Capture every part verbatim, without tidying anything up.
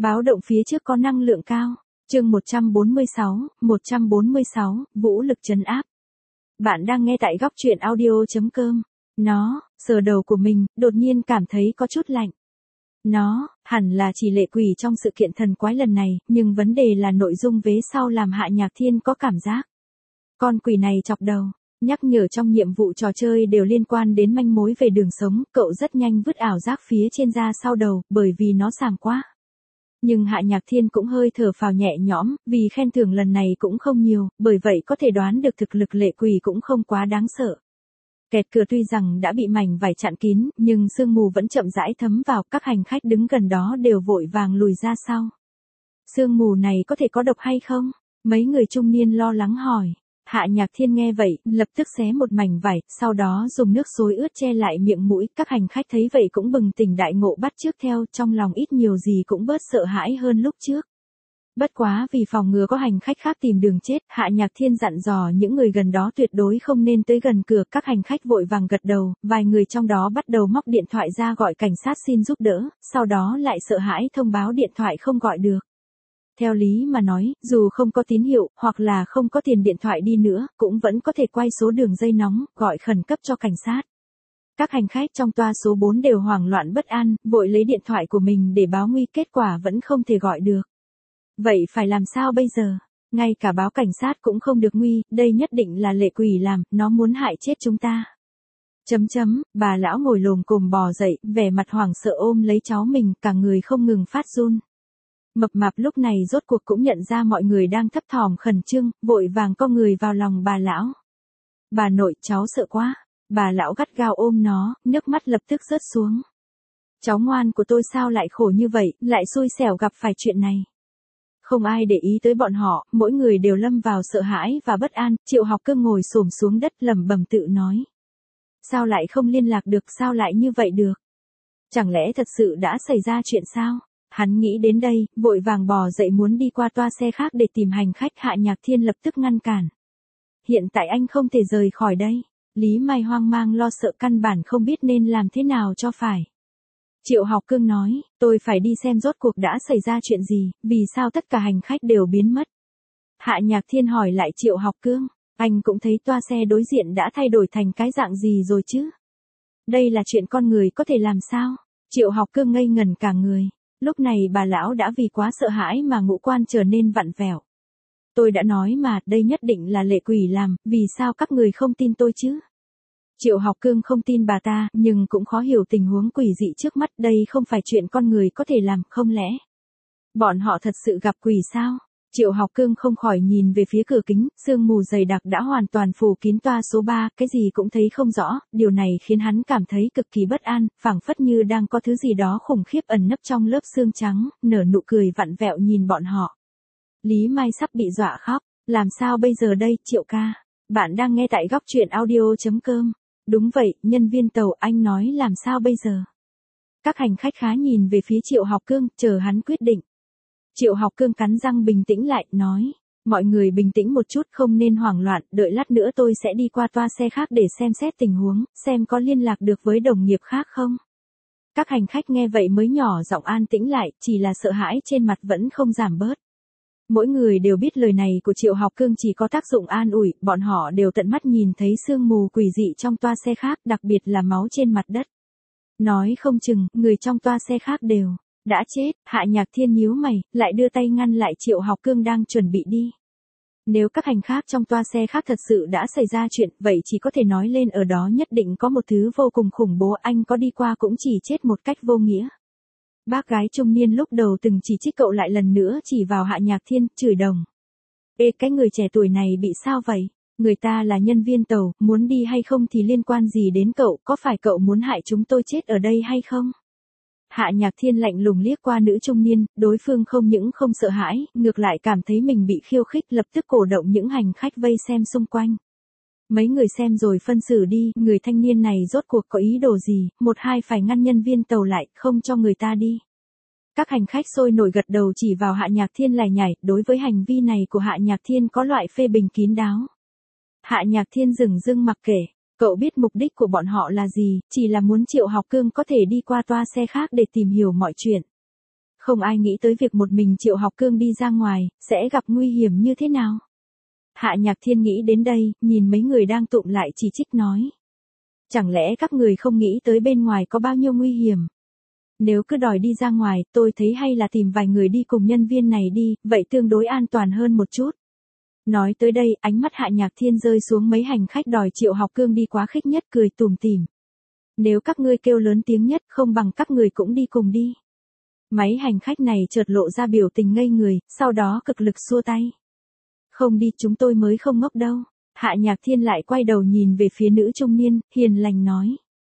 Báo động phía trước có năng lượng cao. Chương một trăm bốn mươi sáu, một trăm bốn mươi sáu, vũ lực trấn áp. Bạn đang nghe tại góc truyện audio chấm com. Nó, sờ đầu của mình, đột nhiên cảm thấy có chút lạnh. Nó, hẳn là chỉ lệ quỷ trong sự kiện thần quái lần này, nhưng vấn đề là nội dung vế sau làm Hạ Nhạc Thiên có cảm giác. Con quỷ này chọc đầu, nhắc nhở trong nhiệm vụ trò chơi đều liên quan đến manh mối về đường sống, cậu rất nhanh vứt ảo giác phía trên da sau đầu, bởi vì nó xàm quá. Nhưng Hạ Nhạc Thiên cũng hơi thở phào nhẹ nhõm, vì khen thưởng lần này cũng không nhiều, bởi vậy có thể đoán được thực lực lệ quỷ cũng không quá đáng sợ. Kẹt cửa tuy rằng đã bị mảnh vải chặn kín, nhưng sương mù vẫn chậm rãi thấm vào, các hành khách đứng gần đó đều vội vàng lùi ra sau. Sương mù này có thể có độc hay không? Mấy người trung niên lo lắng hỏi. Hạ Nhạc Thiên nghe vậy, lập tức xé một mảnh vải, sau đó dùng nước xối ướt che lại miệng mũi, các hành khách thấy vậy cũng bừng tỉnh đại ngộ bắt chước theo, trong lòng ít nhiều gì cũng bớt sợ hãi hơn lúc trước. Bất quá vì phòng ngừa có hành khách khác tìm đường chết, Hạ Nhạc Thiên dặn dò những người gần đó tuyệt đối không nên tới gần cửa, các hành khách vội vàng gật đầu, vài người trong đó bắt đầu móc điện thoại ra gọi cảnh sát xin giúp đỡ, sau đó lại sợ hãi thông báo điện thoại không gọi được. Theo lý mà nói, dù không có tín hiệu, hoặc là không có tiền điện thoại đi nữa, cũng vẫn có thể quay số đường dây nóng, gọi khẩn cấp cho cảnh sát. Các hành khách trong toa số bốn đều hoảng loạn bất an, vội lấy điện thoại của mình để báo nguy, kết quả vẫn không thể gọi được. Vậy phải làm sao bây giờ? Ngay cả báo cảnh sát cũng không được nguy, đây nhất định là lệ quỷ làm, nó muốn hại chết chúng ta. Chấm chấm, bà lão ngồi lồm cồm bò dậy, vẻ mặt hoảng sợ ôm lấy cháu mình, cả người không ngừng phát run. Mập mạp lúc này rốt cuộc cũng nhận ra mọi người đang thấp thỏm khẩn trương, vội vàng co người vào lòng bà lão. Bà nội, cháu sợ quá. Bà lão gắt gao ôm nó, nước mắt lập tức rớt xuống. Cháu ngoan của tôi sao lại khổ như vậy, lại xui xẻo gặp phải chuyện này. Không ai để ý tới bọn họ, mỗi người đều lâm vào sợ hãi và bất an, Triệu Học Cương ngồi xổm xuống đất lẩm bẩm tự nói. Sao lại không liên lạc được, sao lại như vậy được? Chẳng lẽ thật sự đã xảy ra chuyện sao? Hắn nghĩ đến đây, vội vàng bò dậy muốn đi qua toa xe khác để tìm hành khách. Hạ Nhạc Thiên lập tức ngăn cản. Hiện tại anh không thể rời khỏi đây. Lý Mai hoang mang lo sợ căn bản không biết nên làm thế nào cho phải. Triệu Học Cương nói, tôi phải đi xem rốt cuộc đã xảy ra chuyện gì, vì sao tất cả hành khách đều biến mất. Hạ Nhạc Thiên hỏi lại Triệu Học Cương, anh cũng thấy toa xe đối diện đã thay đổi thành cái dạng gì rồi chứ? Đây là chuyện con người có thể làm sao? Triệu Học Cương ngây ngẩn cả người. Lúc này bà lão đã vì quá sợ hãi mà ngũ quan trở nên vặn vẹo. Tôi đã nói mà, đây nhất định là lệ quỷ làm, vì sao các người không tin tôi chứ? Triệu Học Cương không tin bà ta, nhưng cũng khó hiểu tình huống quỷ dị trước mắt, đây không phải chuyện con người có thể làm, không lẽ bọn họ thật sự gặp quỷ sao? Triệu Học Cương không khỏi nhìn về phía cửa kính, sương mù dày đặc đã hoàn toàn phủ kín toa số ba, cái gì cũng thấy không rõ, điều này khiến hắn cảm thấy cực kỳ bất an, phảng phất như đang có thứ gì đó khủng khiếp ẩn nấp trong lớp xương trắng, nở nụ cười vặn vẹo nhìn bọn họ. Lý Mai sắp bị dọa khóc, làm sao bây giờ đây, Triệu ca? Bạn đang nghe tại góc truyện audio chấm com. Đúng vậy, nhân viên tàu, anh nói làm sao bây giờ? Các hành khách khá nhìn về phía Triệu Học Cương, chờ hắn quyết định. Triệu Học Cương cắn răng bình tĩnh lại, nói, mọi người bình tĩnh một chút, không nên hoảng loạn, đợi lát nữa tôi sẽ đi qua toa xe khác để xem xét tình huống, xem có liên lạc được với đồng nghiệp khác không. Các hành khách nghe vậy mới nhỏ giọng an tĩnh lại, chỉ là sợ hãi trên mặt vẫn không giảm bớt. Mỗi người đều biết lời này của Triệu Học Cương chỉ có tác dụng an ủi, bọn họ đều tận mắt nhìn thấy sương mù quỷ dị trong toa xe khác, đặc biệt là máu trên mặt đất. Nói không chừng, người trong toa xe khác đều đã chết. Hạ Nhạc Thiên nhíu mày, lại đưa tay ngăn lại Triệu Học Cương đang chuẩn bị đi. Nếu các hành khách trong toa xe khác thật sự đã xảy ra chuyện, vậy chỉ có thể nói lên ở đó nhất định có một thứ vô cùng khủng bố, anh có đi qua cũng chỉ chết một cách vô nghĩa. Bác gái trung niên lúc đầu từng chỉ trích cậu lại lần nữa chỉ vào Hạ Nhạc Thiên, chửi đồng. Ê, cái người trẻ tuổi này bị sao vậy? Người ta là nhân viên tàu, muốn đi hay không thì liên quan gì đến cậu, có phải cậu muốn hại chúng tôi chết ở đây hay không? Hạ Nhạc Thiên lạnh lùng liếc qua nữ trung niên, đối phương không những không sợ hãi, ngược lại cảm thấy mình bị khiêu khích, lập tức cổ động những hành khách vây xem xung quanh. Mấy người xem rồi phân xử đi, người thanh niên này rốt cuộc có ý đồ gì, một hai phải ngăn nhân viên tàu lại, không cho người ta đi. Các hành khách sôi nổi gật đầu chỉ vào Hạ Nhạc Thiên lải nhải, đối với hành vi này của Hạ Nhạc Thiên có loại phê bình kín đáo. Hạ Nhạc Thiên dửng dưng mặc kệ, cậu biết mục đích của bọn họ là gì, chỉ là muốn Triệu Học Cương có thể đi qua toa xe khác để tìm hiểu mọi chuyện. Không ai nghĩ tới việc một mình Triệu Học Cương đi ra ngoài, sẽ gặp nguy hiểm như thế nào. Hạ Nhạc Thiên nghĩ đến đây, nhìn mấy người đang tụm lại chỉ trích nói. Chẳng lẽ các người không nghĩ tới bên ngoài có bao nhiêu nguy hiểm? Nếu cứ đòi đi ra ngoài, tôi thấy hay là tìm vài người đi cùng nhân viên này đi, vậy tương đối an toàn hơn một chút. Nói tới đây, ánh mắt Hạ Nhạc Thiên rơi xuống mấy hành khách đòi Triệu Học Cương đi quá khích nhất, cười tủm tỉm. Nếu các ngươi kêu lớn tiếng nhất, không bằng các người cũng đi cùng đi. Mấy hành khách này chợt lộ ra biểu tình ngây người, sau đó cực lực xua tay. Không đi, chúng tôi mới không ngốc đâu. Hạ Nhạc Thiên lại quay đầu nhìn về phía nữ trung niên, hiền lành nói.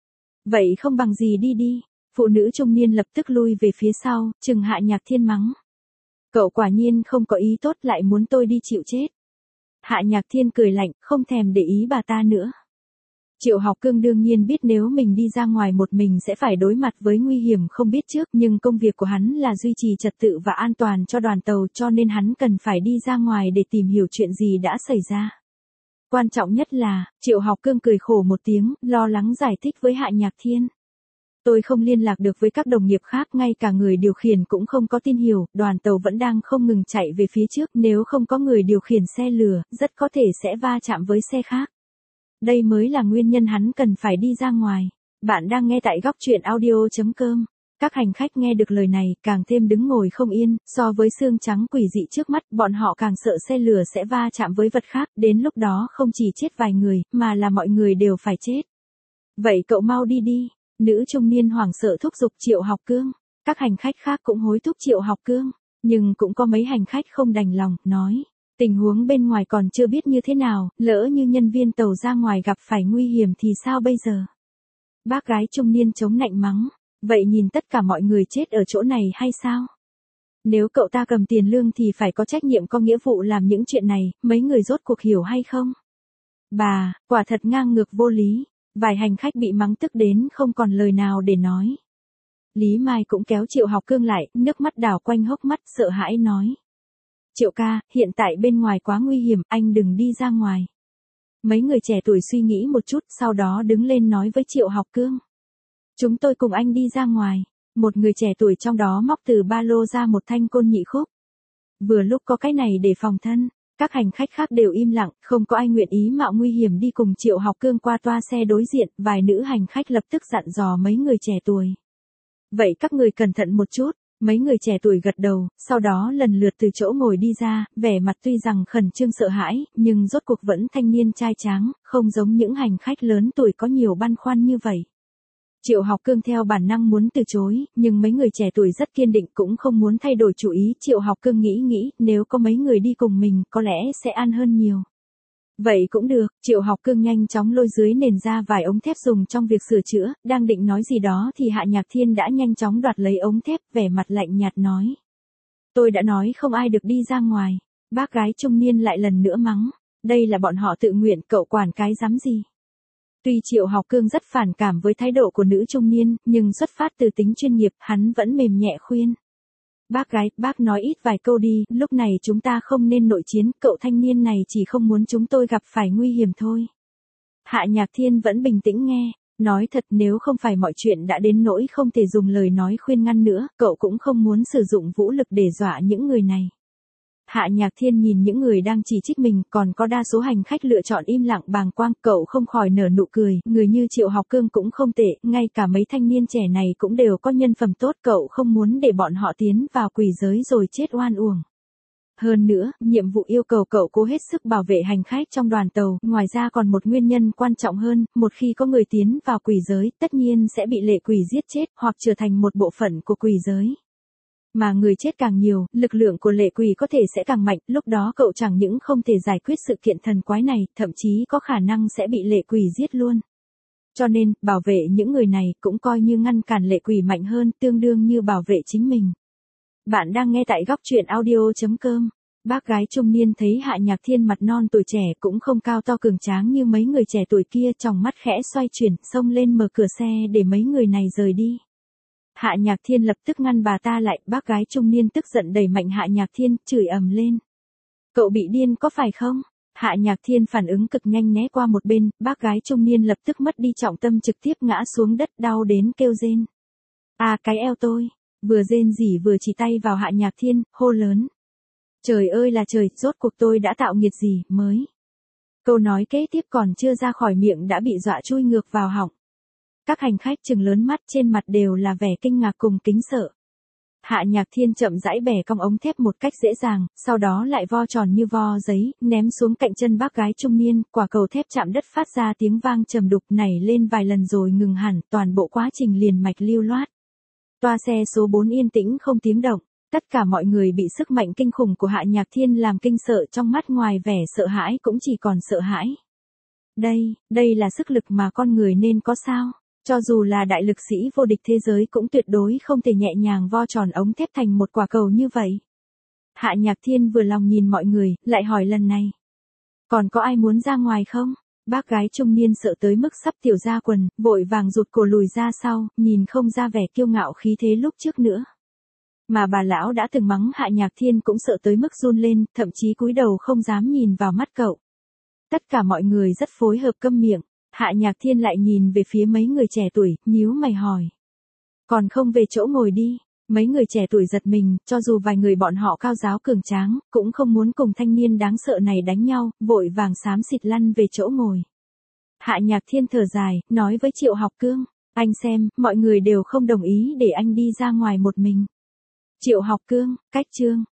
Vậy không bằng gì đi đi. Phụ nữ trung niên lập tức lui về phía sau, chừng Hạ Nhạc Thiên mắng. Cậu quả nhiên không có ý tốt, lại muốn tôi đi chịu chết. Hạ Nhạc Thiên cười lạnh, không thèm để ý bà ta nữa. Triệu Học Cương đương nhiên biết nếu mình đi ra ngoài một mình sẽ phải đối mặt với nguy hiểm không biết trước, nhưng công việc của hắn là duy trì trật tự và an toàn cho đoàn tàu, cho nên hắn cần phải đi ra ngoài để tìm hiểu chuyện gì đã xảy ra. Quan trọng nhất là, Triệu Học Cương cười khổ một tiếng, lo lắng giải thích với Hạ Nhạc Thiên. Tôi không liên lạc được với các đồng nghiệp khác, ngay cả người điều khiển cũng không có tin hiểu, đoàn tàu vẫn đang không ngừng chạy về phía trước, nếu không có người điều khiển xe lửa, rất có thể sẽ va chạm với xe khác. Đây mới là nguyên nhân hắn cần phải đi ra ngoài. Bạn đang nghe tại góc truyện audio chấm com. Các hành khách nghe được lời này, càng thêm đứng ngồi không yên, so với xương trắng quỷ dị trước mắt, bọn họ càng sợ xe lửa sẽ va chạm với vật khác, đến lúc đó không chỉ chết vài người, mà là mọi người đều phải chết. Vậy cậu mau đi đi. Nữ trung niên hoảng sợ thúc giục Triệu Học Cương. Các hành khách khác cũng hối thúc Triệu Học Cương, nhưng cũng có mấy hành khách không đành lòng, nói. Tình huống bên ngoài còn chưa biết như thế nào, lỡ như nhân viên tàu ra ngoài gặp phải nguy hiểm thì sao bây giờ? Bác gái trung niên chống nạnh mắng. Vậy nhìn tất cả mọi người chết ở chỗ này hay sao? Nếu cậu ta cầm tiền lương thì phải có trách nhiệm, có nghĩa vụ làm những chuyện này, mấy người rốt cuộc hiểu hay không? Bà, quả thật ngang ngược vô lý. Vài hành khách bị mắng tức đến không còn lời nào để nói. Lý Mai cũng kéo Triệu Học Cương lại, nước mắt đảo quanh hốc mắt, sợ hãi nói. Triệu ca, hiện tại bên ngoài quá nguy hiểm, anh đừng đi ra ngoài. Mấy người trẻ tuổi suy nghĩ một chút, sau đó đứng lên nói với Triệu Học Cương. Chúng tôi cùng anh đi ra ngoài. Một người trẻ tuổi trong đó móc từ ba lô ra một thanh côn nhị khúc. Vừa lúc có cái này để phòng thân. Các hành khách khác đều im lặng, không có ai nguyện ý mạo nguy hiểm đi cùng Triệu Học Cương qua toa xe đối diện, vài nữ hành khách lập tức dặn dò mấy người trẻ tuổi. Vậy các người cẩn thận một chút, mấy người trẻ tuổi gật đầu, sau đó lần lượt từ chỗ ngồi đi ra, vẻ mặt tuy rằng khẩn trương sợ hãi, nhưng rốt cuộc vẫn thanh niên trai tráng, không giống những hành khách lớn tuổi có nhiều băn khoăn như vậy. Triệu Học Cương theo bản năng muốn từ chối, nhưng mấy người trẻ tuổi rất kiên định cũng không muốn thay đổi chủ ý. Triệu Học Cương nghĩ nghĩ, nếu có mấy người đi cùng mình, có lẽ sẽ ăn hơn nhiều. Vậy cũng được, Triệu Học Cương nhanh chóng lôi dưới nền ra vài ống thép dùng trong việc sửa chữa, đang định nói gì đó thì Hạ Nhạc Thiên đã nhanh chóng đoạt lấy ống thép, vẻ mặt lạnh nhạt nói. Tôi đã nói không ai được đi ra ngoài. Bác gái trung niên lại lần nữa mắng. Đây là bọn họ tự nguyện, cậu quản cái dám gì. Tuy Triệu Học Cương rất phản cảm với thái độ của nữ trung niên, nhưng xuất phát từ tính chuyên nghiệp, hắn vẫn mềm nhẹ khuyên. Bác gái, bác nói ít vài câu đi, lúc này chúng ta không nên nội chiến, cậu thanh niên này chỉ không muốn chúng tôi gặp phải nguy hiểm thôi. Hạ Nhạc Thiên vẫn bình tĩnh nghe, nói thật nếu không phải mọi chuyện đã đến nỗi không thể dùng lời nói khuyên ngăn nữa, cậu cũng không muốn sử dụng vũ lực để dọa những người này. Hạ Nhạc Thiên nhìn những người đang chỉ trích mình, còn có đa số hành khách lựa chọn im lặng bàng quang, cậu không khỏi nở nụ cười, người như Triệu Học Cương cũng không tệ, ngay cả mấy thanh niên trẻ này cũng đều có nhân phẩm tốt, cậu không muốn để bọn họ tiến vào quỷ giới rồi chết oan uổng. Hơn nữa, nhiệm vụ yêu cầu cậu cố hết sức bảo vệ hành khách trong đoàn tàu, ngoài ra còn một nguyên nhân quan trọng hơn, một khi có người tiến vào quỷ giới, tất nhiên sẽ bị lệ quỷ giết chết, hoặc trở thành một bộ phận của quỷ giới. Mà người chết càng nhiều, lực lượng của lệ quỷ có thể sẽ càng mạnh, lúc đó cậu chẳng những không thể giải quyết sự kiện thần quái này, thậm chí có khả năng sẽ bị lệ quỷ giết luôn. Cho nên, bảo vệ những người này cũng coi như ngăn cản lệ quỷ mạnh hơn, tương đương như bảo vệ chính mình. Bạn đang nghe tại góc truyện audio chấm com. Bác gái trung niên thấy Hạ Nhạc Thiên mặt non tuổi trẻ cũng không cao to cường tráng như mấy người trẻ tuổi kia, tròng mắt khẽ xoay chuyển, xông lên mở cửa xe để mấy người này rời đi. Hạ Nhạc Thiên lập tức ngăn bà ta lại, bác gái trung niên tức giận đẩy mạnh Hạ Nhạc Thiên, chửi ầm lên. Cậu bị điên có phải không? Hạ Nhạc Thiên phản ứng cực nhanh né qua một bên, bác gái trung niên lập tức mất đi trọng tâm trực tiếp ngã xuống đất đau đến kêu rên. À cái eo tôi. Vừa rên rỉ vừa chỉ tay vào Hạ Nhạc Thiên, hô lớn. Trời ơi là trời, rốt cuộc tôi đã tạo nghiệt gì, mới. Câu nói kế tiếp còn chưa ra khỏi miệng đã bị dọa chui ngược vào họng. Các hành khách trừng lớn mắt, trên mặt đều là vẻ kinh ngạc cùng kính sợ. Hạ Nhạc Thiên chậm rãi bẻ cong ống thép một cách dễ dàng, sau đó lại vo tròn như vo giấy, ném xuống cạnh chân bác gái trung niên, quả cầu thép chạm đất phát ra tiếng vang trầm đục, nảy lên vài lần rồi ngừng hẳn, toàn bộ quá trình liền mạch lưu loát. Toa xe số bốn yên tĩnh không tiếng động, tất cả mọi người bị sức mạnh kinh khủng của Hạ Nhạc Thiên làm kinh sợ, trong mắt ngoài vẻ sợ hãi cũng chỉ còn sợ hãi. Đây, đây là sức lực mà con người nên có sao? Cho dù là đại lực sĩ vô địch thế giới cũng tuyệt đối không thể nhẹ nhàng vo tròn ống thép thành một quả cầu như vậy. Hạ Nhạc Thiên vừa lòng nhìn mọi người, lại hỏi lần này. Còn có ai muốn ra ngoài không? Bác gái trung niên sợ tới mức sắp tiểu ra quần, vội vàng rụt cổ lùi ra sau, nhìn không ra vẻ kiêu ngạo khí thế lúc trước nữa. Mà bà lão đã từng mắng Hạ Nhạc Thiên cũng sợ tới mức run lên, thậm chí cúi đầu không dám nhìn vào mắt cậu. Tất cả mọi người rất phối hợp câm miệng. Hạ Nhạc Thiên lại nhìn về phía mấy người trẻ tuổi, nhíu mày hỏi. Còn không về chỗ ngồi đi. Mấy người trẻ tuổi giật mình, cho dù vài người bọn họ cao giáo cường tráng, cũng không muốn cùng thanh niên đáng sợ này đánh nhau, vội vàng xám xịt lăn về chỗ ngồi. Hạ Nhạc Thiên thở dài, nói với Triệu Học Cương. Anh xem, mọi người đều không đồng ý để anh đi ra ngoài một mình. Triệu Học Cương, cách chương.